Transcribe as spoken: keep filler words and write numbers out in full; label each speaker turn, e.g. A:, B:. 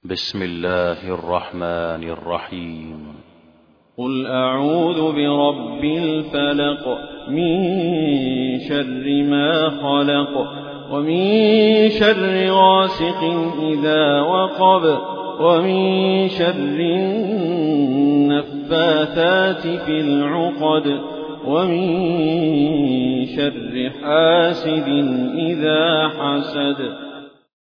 A: بسم الله الرحمن الرحيم.
B: قل أعوذ برب الفلق من شر ما خلق ومن شر غاسق إذا وقب ومن شر النفاثات في العقد ومن شر حاسد إذا حسد.